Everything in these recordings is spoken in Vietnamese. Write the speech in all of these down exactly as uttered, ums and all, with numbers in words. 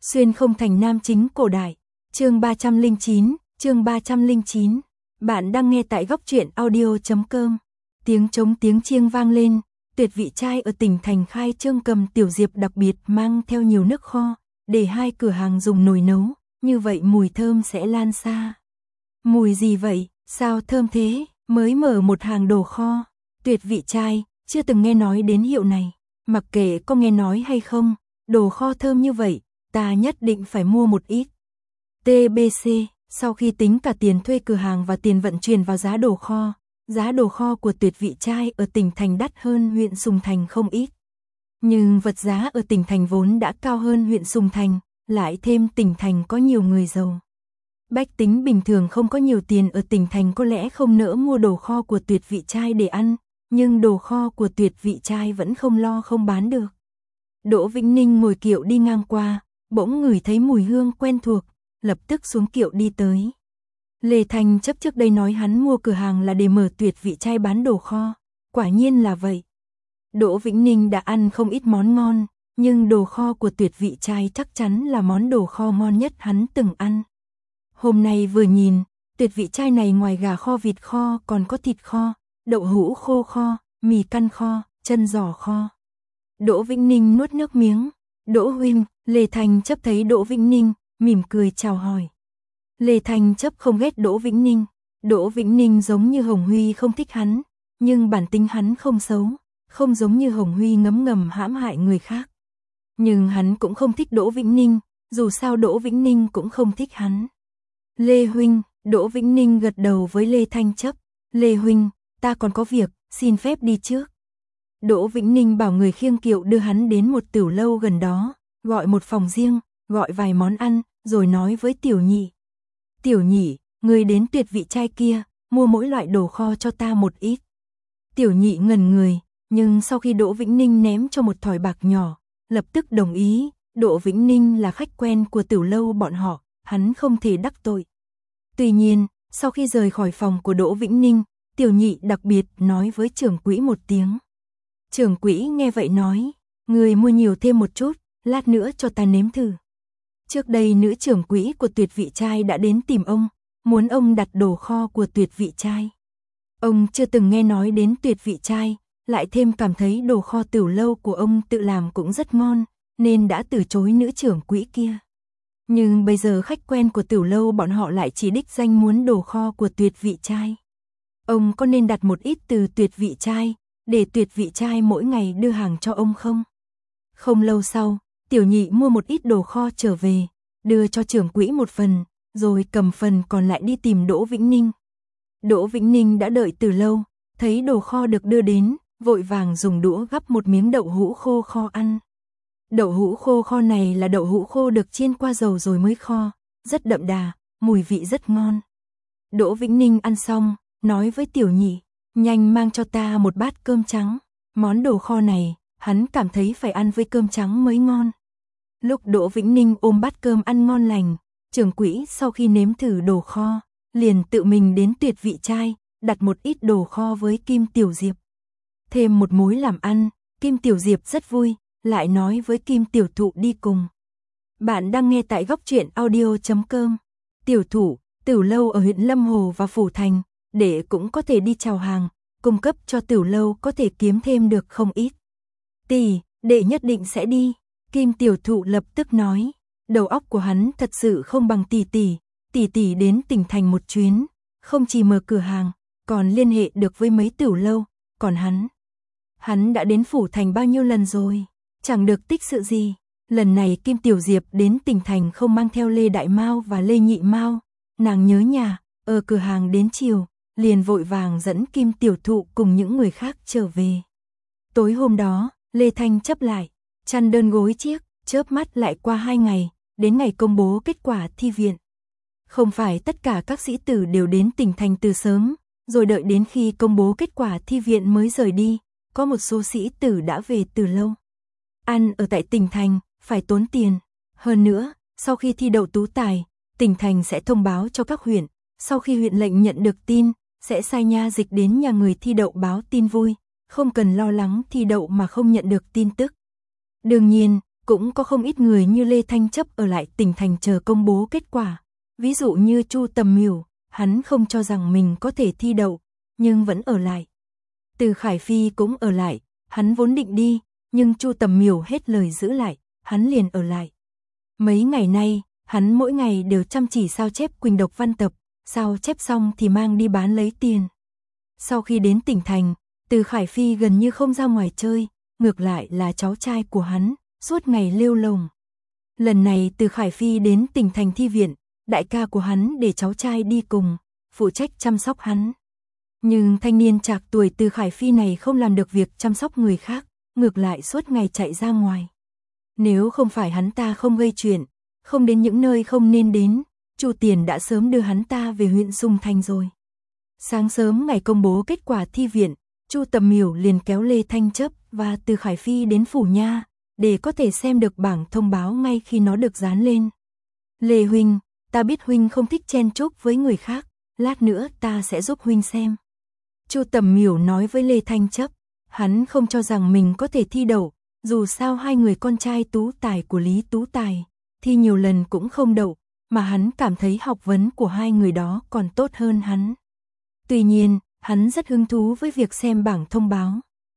Xuyên không thành nam chính cổ đại. Chương ba trăm lẻ chín, chương ba trăm lẻ chín. Bạn đang nghe tại góc truyện audio chấm com. Tiếng trống tiếng chiêng vang lên, tuyệt vị trai ở tỉnh thành khai trương cầm tiểu diệp đặc biệt mang theo nhiều nước kho, để hai cửa hàng dùng nồi nấu, như vậy mùi thơm sẽ lan xa. Mùi gì vậy, sao thơm thế, mới mở một hàng đồ kho. Tuyệt vị trai, chưa từng nghe nói đến hiệu này, mặc kệ có nghe nói hay không, đồ kho thơm như vậy, ta nhất định phải mua một ít. tê bê xê, sau khi tính cả tiền thuê cửa hàng và tiền vận chuyển vào giá đồ kho, giá đồ kho của tuyệt vị trai ở tỉnh thành đắt hơn huyện Sùng Thành không ít. Nhưng vật giá ở tỉnh thành vốn đã cao hơn huyện Sùng Thành, lại thêm tỉnh thành có nhiều người giàu. Bách tính bình thường không có nhiều tiền ở tỉnh thành có lẽ không nỡ mua đồ kho của tuyệt vị trai để ăn, nhưng đồ kho của tuyệt vị trai vẫn không lo không bán được. Đỗ Vĩnh Ninh ngồi kiệu đi ngang qua, bỗng ngửi thấy mùi hương quen thuộc, lập tức xuống kiệu đi tới. Lê Thành chấp trước đây nói hắn mua cửa hàng là để mở tuyệt vị trai bán đồ kho, quả nhiên là vậy. Đỗ Vĩnh Ninh đã ăn không ít món ngon, nhưng đồ kho của tuyệt vị trai chắc chắn là món đồ kho ngon nhất hắn từng ăn. Hôm nay vừa nhìn, tuyệt vị trai này ngoài gà kho vịt kho còn có thịt kho, đậu hũ khô kho, mì căn kho, chân giò kho. Đỗ Vĩnh Ninh nuốt nước miếng. Đỗ huynh, Lê Thành chấp thấy Đỗ Vĩnh Ninh, mỉm cười chào hỏi. Lê Thành chấp không ghét Đỗ Vĩnh Ninh. Đỗ Vĩnh Ninh giống như Hồng Huy không thích hắn, nhưng bản tính hắn không xấu, không giống như Hồng Huy ngấm ngầm hãm hại người khác. Nhưng hắn cũng không thích Đỗ Vĩnh Ninh, dù sao Đỗ Vĩnh Ninh cũng không thích hắn. Lê huynh, Đỗ Vĩnh Ninh gật đầu với Lê Thanh chấp. Lê huynh, ta còn có việc, xin phép đi trước. Đỗ Vĩnh Ninh bảo người khiêng kiệu đưa hắn đến một tiểu lâu gần đó, gọi một phòng riêng, gọi vài món ăn, rồi nói với Tiểu Nhị. Tiểu Nhị, người đến tuyệt vị trai kia, mua mỗi loại đồ kho cho ta một ít. Tiểu Nhị ngẩn người, nhưng sau khi Đỗ Vĩnh Ninh ném cho một thỏi bạc nhỏ, lập tức đồng ý. Đỗ Vĩnh Ninh là khách quen của tiểu lâu bọn họ, hắn không thể đắc tội. Tuy nhiên, sau khi rời khỏi phòng của Đỗ Vĩnh Ninh, Tiểu Nhị đặc biệt nói với trưởng quỹ một tiếng. Trưởng quỹ nghe vậy nói, người mua nhiều thêm một chút, lát nữa cho ta nếm thử. Trước đây nữ trưởng quỹ của tuyệt vị trai đã đến tìm ông, muốn ông đặt đồ kho của tuyệt vị trai. Ông chưa từng nghe nói đến tuyệt vị trai, lại thêm cảm thấy đồ kho tiểu lâu của ông tự làm cũng rất ngon, nên đã từ chối nữ trưởng quỹ kia. Nhưng bây giờ khách quen của tiểu lâu bọn họ lại chỉ đích danh muốn đồ kho của tuyệt vị trai. Ông có nên đặt một ít từ tuyệt vị trai, để tuyệt vị trai mỗi ngày đưa hàng cho ông không? Không lâu sau, Tiểu Nhị mua một ít đồ kho trở về, đưa cho trưởng quỹ một phần, rồi cầm phần còn lại đi tìm Đỗ Vĩnh Ninh. Đỗ Vĩnh Ninh đã đợi từ lâu, thấy đồ kho được đưa đến, vội vàng dùng đũa gắp một miếng đậu hũ khô kho ăn. Đậu hũ khô kho này là đậu hũ khô được chiên qua dầu rồi mới kho, rất đậm đà, mùi vị rất ngon. Đỗ Vĩnh Ninh ăn xong, nói với Tiểu Nhị, nhanh mang cho ta một bát cơm trắng. Món đồ kho này, hắn cảm thấy phải ăn với cơm trắng mới ngon. Lúc Đỗ Vĩnh Ninh ôm bát cơm ăn ngon lành, trưởng quỹ sau khi nếm thử đồ kho, liền tự mình đến tuyệt vị trai, đặt một ít đồ kho với Kim Tiểu Diệp. Thêm một mối làm ăn, Kim Tiểu Diệp rất vui, lại nói với Kim Tiểu Thụ đi cùng. Bạn đang nghe tại góc truyện audio chấm com. Tiểu Thụ, tiểu lâu ở huyện Lâm Hồ và Phủ Thành, để cũng có thể đi chào hàng, cung cấp cho tiểu lâu có thể kiếm thêm được không ít. Tỷ, đệ nhất định sẽ đi. Kim Tiểu Thụ lập tức nói, đầu óc của hắn thật sự không bằng tỷ tỷ, tỷ tỷ đến tỉnh thành một chuyến, không chỉ mở cửa hàng, còn liên hệ được với mấy tiểu lâu, còn hắn. Hắn đã đến Phủ Thành bao nhiêu lần rồi, chẳng được tích sự gì. Lần này Kim Tiểu Diệp đến tỉnh thành không mang theo Lê Đại Mao và Lê Nhị Mao, nàng nhớ nhà, ở cửa hàng đến chiều, liền vội vàng dẫn Kim Tiểu Thụ cùng những người khác trở về. Tối hôm đó, Lê Thanh chấp lại, chăn đơn gối chiếc, chớp mắt lại qua hai ngày, đến ngày công bố kết quả thi viện. Không phải tất cả các sĩ tử đều đến tỉnh thành từ sớm, rồi đợi đến khi công bố kết quả thi viện mới rời đi, có một số sĩ tử đã về từ lâu. Ăn ở tại tỉnh thành, phải tốn tiền. Hơn nữa, sau khi thi đậu tú tài, tỉnh thành sẽ thông báo cho các huyện, sau khi huyện lệnh nhận được tin, sẽ sai nha dịch đến nhà người thi đậu báo tin vui, không cần lo lắng thi đậu mà không nhận được tin tức. Đương nhiên, cũng cũng có không ít người như Lê Thanh Chấp ở lại tỉnh thành chờ công bố kết quả. Ví dụ như Chu Tầm Miểu, hắn không cho rằng mình có thể thi đậu, nhưng vẫn ở lại. Từ Khải Phi cũng ở lại, hắn vốn định đi, nhưng Chu Tầm Miểu hết lời giữ lại, hắn liền ở lại. Mấy ngày nay, hắn mỗi ngày đều chăm chỉ sao chép Quỳnh Độc văn tập, sao chép xong thì mang đi bán lấy tiền. Sau khi đến tỉnh thành, Từ Khải Phi gần như không ra ngoài chơi, ngược lại là cháu trai của hắn, suốt ngày lêu lồng. Lần này Từ Khải Phi đến tỉnh thành thi viện, đại ca của hắn để cháu trai đi cùng, phụ trách chăm sóc hắn. Nhưng thanh niên trạc tuổi Từ Khải Phi này không làm được việc chăm sóc người khác, ngược lại suốt ngày chạy ra ngoài. Nếu không phải hắn ta không gây chuyện, không đến những nơi không nên đến, Chu Tiền đã sớm đưa hắn ta về huyện Sùng Thành rồi. Sáng sớm ngày công bố kết quả thi viện, Chu Tầm Miểu liền kéo Lê Thanh Chấp và Từ Khải Phi đến phủ nha, để có thể xem được bảng thông báo ngay khi nó được dán lên. Lê huynh, ta biết huynh không thích chen chúc với người khác, lát nữa ta sẽ giúp huynh xem. Chu Tầm Miểu nói với Lê Thanh Chấp, hắn không cho rằng mình có thể thi đậu, dù sao hai người con trai tú tài của Lý Tú Tài, thi nhiều lần cũng không đậu, mà hắn cảm thấy học vấn của hai người đó còn tốt hơn hắn. Tuy nhiên, hắn rất hứng thú với việc xem bảng thông báo.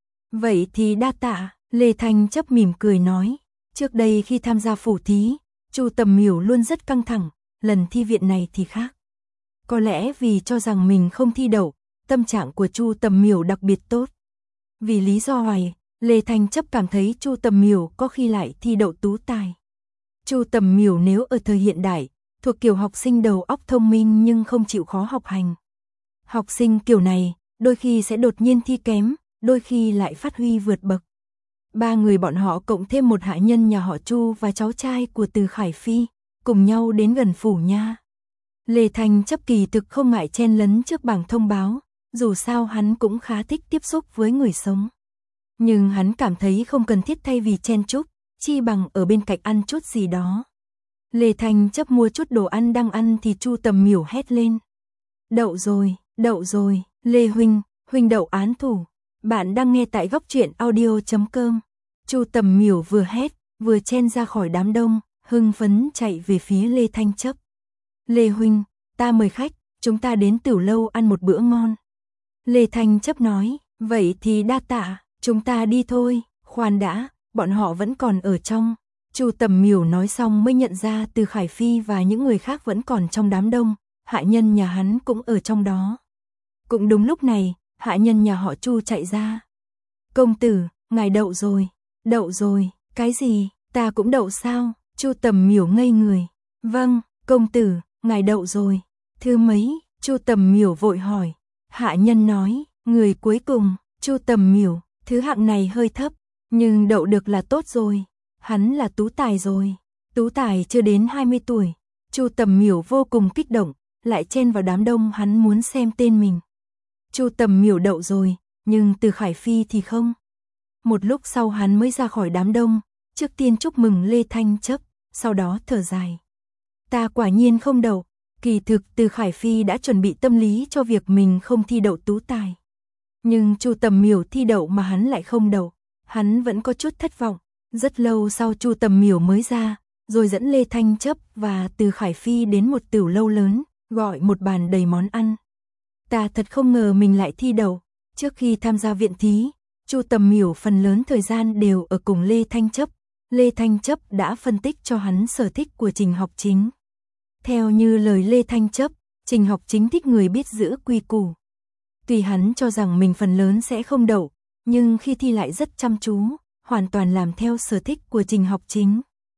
Vậy thì đa tạ, Lê Thanh Chấp mỉm cười nói, trước đây khi tham gia phủ thí, Chu Tầm Miểu luôn rất căng thẳng, lần thi viện này thì khác. Có lẽ vì cho rằng mình không thi đậu, tâm trạng của Chu Tầm Miểu đặc biệt tốt. Vì lý do hoài, Lê Thanh Chấp cảm thấy Chu Tầm Miểu có khi lại thi đậu tú tài. Chu Tầm Miểu nếu ở thời hiện đại, thuộc kiểu học sinh đầu óc thông minh nhưng không chịu khó học hành. Học sinh kiểu này, đôi khi sẽ đột nhiên thi kém, đôi khi lại phát huy vượt bậc. Ba người bọn họ cộng thêm một hạ nhân nhà họ Chu và cháu trai của Từ Khải Phi, cùng nhau đến gần phủ nha. Lê Thanh Chấp kỳ thực không ngại chen lấn trước bảng thông báo, dù sao hắn cũng khá thích tiếp xúc với người sống. Nhưng hắn cảm thấy không cần thiết thay vì chen chúc, chi bằng ở bên cạnh ăn chút gì đó. Lê Thanh Chấp mua chút đồ ăn đang ăn thì Chu Tầm Miểu hét lên. Đậu rồi, đậu rồi, Lê huynh, huynh đậu án thủ. Bạn đang nghe tại góc truyện audio chấm com. Chu Tầm Miểu vừa hét, vừa chen ra khỏi đám đông, hưng phấn chạy về phía Lê Thanh Chấp. Lê huynh, ta mời khách, chúng ta đến Tửu Lâu ăn một bữa ngon. Lê Thanh Chấp nói, vậy thì đa tạ, chúng ta đi thôi, khoan đã, bọn họ vẫn còn ở trong. Chu Tầm Miểu nói xong mới nhận ra Từ Khải Phi và những người khác vẫn còn trong đám đông, hạ nhân nhà hắn cũng ở trong đó. Cũng đúng lúc này, hạ nhân nhà họ Chu chạy ra. Công tử, ngài đậu rồi, đậu rồi, cái gì, ta cũng đậu sao? Chu Tầm Miểu ngây người. Vâng, công tử, ngài đậu rồi. Thứ mấy? Chu Tầm Miểu vội hỏi. Hạ nhân nói, người cuối cùng. Chu Tầm Miểu, thứ hạng này hơi thấp, nhưng đậu được là tốt rồi. Hắn là tú tài rồi. Tú tài chưa đến hai mươi tuổi. Chu Tầm Miểu vô cùng kích động, lại chen vào đám đông hắn muốn xem tên mình. Chu Tầm Miểu đậu rồi, nhưng Từ Khải Phi thì không. Một lúc sau hắn mới ra khỏi đám đông, trước tiên chúc mừng Lê Thanh Chấp, sau đó thở dài. Ta quả nhiên không đậu, kỳ thực Từ Khải Phi đã chuẩn bị tâm lý cho việc mình không thi đậu tú tài. Nhưng Chu Tầm Miểu thi đậu mà hắn lại không đậu, hắn vẫn có chút thất vọng. Rất lâu sau Chu Tầm Miểu mới ra, rồi dẫn Lê Thanh Chấp và Từ Khải Phi đến một tửu lâu lớn, gọi một bàn đầy món ăn. Ta thật không ngờ mình lại thi đậu. Trước khi tham gia viện thí, Chu Tầm Miểu phần lớn thời gian đều ở cùng Lê Thanh Chấp. Lê Thanh Chấp đã phân tích cho hắn sở thích của Trình Học Chính. Theo như lời Lê Thanh Chấp, Trình Học Chính thích người biết giữ quy củ. Tuy hắn cho rằng mình phần lớn sẽ không đậu, nhưng khi thi lại rất chăm chú, hoàn toàn làm theo sở thích của Trình Học Chính.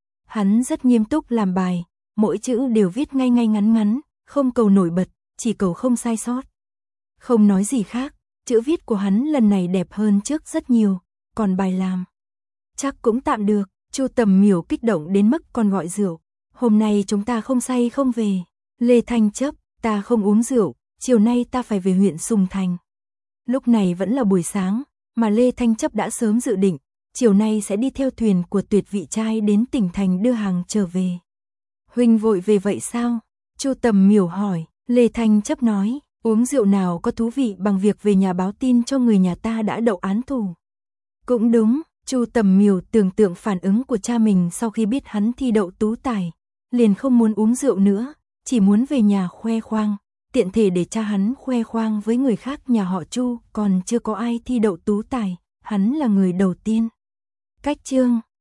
Hắn rất nghiêm túc làm bài, mỗi chữ đều viết ngay ngay ngắn ngắn, không cầu nổi bật, chỉ cầu không sai sót. Không nói gì khác, chữ viết của hắn lần này đẹp hơn trước rất nhiều, còn bài làm chắc cũng tạm được. Chu Tầm Miểu kích động đến mức còn gọi rượu. Hôm nay chúng ta không say không về. Lê Thanh Chấp, ta không uống rượu, chiều nay ta phải về huyện Sùng Thành. Lúc này vẫn là buổi sáng, mà Lê Thanh Chấp đã sớm dự định, chiều nay sẽ đi theo thuyền của Tuyệt Vị Trai đến tỉnh thành đưa hàng trở về. Huynh vội về vậy sao? Chu Tầm Miểu hỏi. Lê Thanh Chấp nói, uống rượu nào có thú vị bằng việc về nhà báo tin cho người nhà ta đã đậu án tù. Cũng đúng, Chu Tầm Miểu tưởng tượng phản ứng của cha mình sau khi biết hắn thi đậu tú tài, liền không muốn uống rượu nữa, chỉ muốn về nhà khoe khoang, tiện thể để cha hắn khoe khoang với người khác nhà họ Chu, còn chưa có ai thi đậu tú tài, hắn là người đầu tiên. Cách chương